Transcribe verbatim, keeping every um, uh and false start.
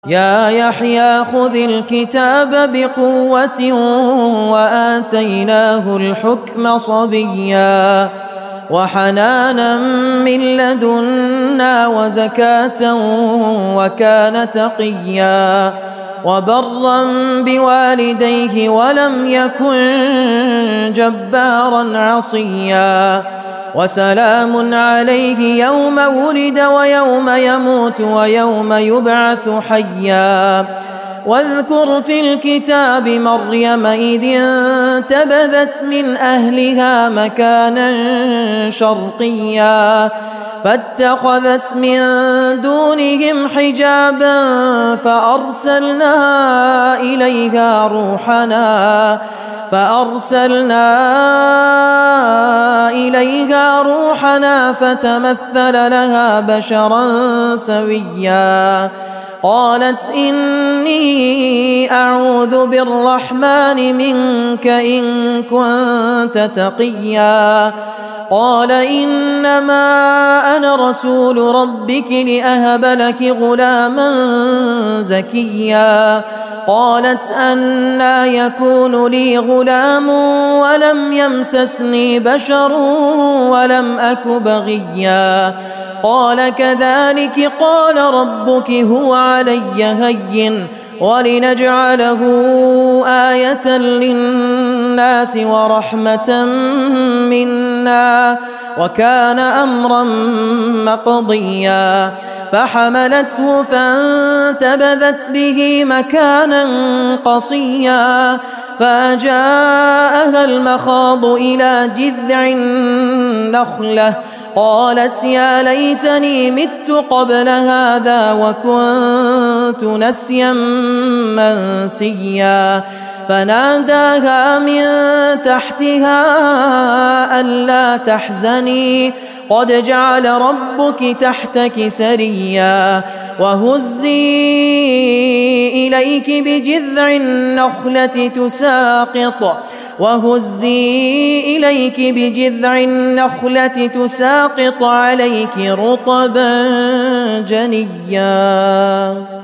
يا يحيى خذ الكتاب بقوة وآتيناه الحكم صبيا وحنانا من لدنا وزكاة وكان تقيا وبرا بوالديه ولم يكن جبارا عصيا وسلام عليه يوم ولد ويوم يموت ويوم يبعث حيا واذكر في الكتاب مريم إذ انتبذت من أهلها مكانا شرقيا فاتخذت من دونهم حجابا فأرسلنا إليها روحنا فأرسلنا إليها روحنا فتمثل لها بشرا سويا قالت إني أعوذ بالرحمن منك إن كنت تقيا قال إنما أنا رسول ربك لأهب لك غلاما زكيا قالت أنى يكون لي غلام ولم يمسسني بشر ولم أك بغيا قال كذلك قال ربك هو علي هين ولنجعله آية للناس ورحمة منا وكان أمرا مقضيا فحملته فانتبذت به مكانا قصيا فجاءها المخاض إلى جذع النخلة قالت يا ليتني مت قبل هذا وكنت نسيا منسيا فناداها من تحتها ألا تحزني قد جعل ربك تحتك سريا وهزي إليك بجذع النخلة تساقط وهزي إليك بجذع النخلة تساقط عليك رطبا جنيا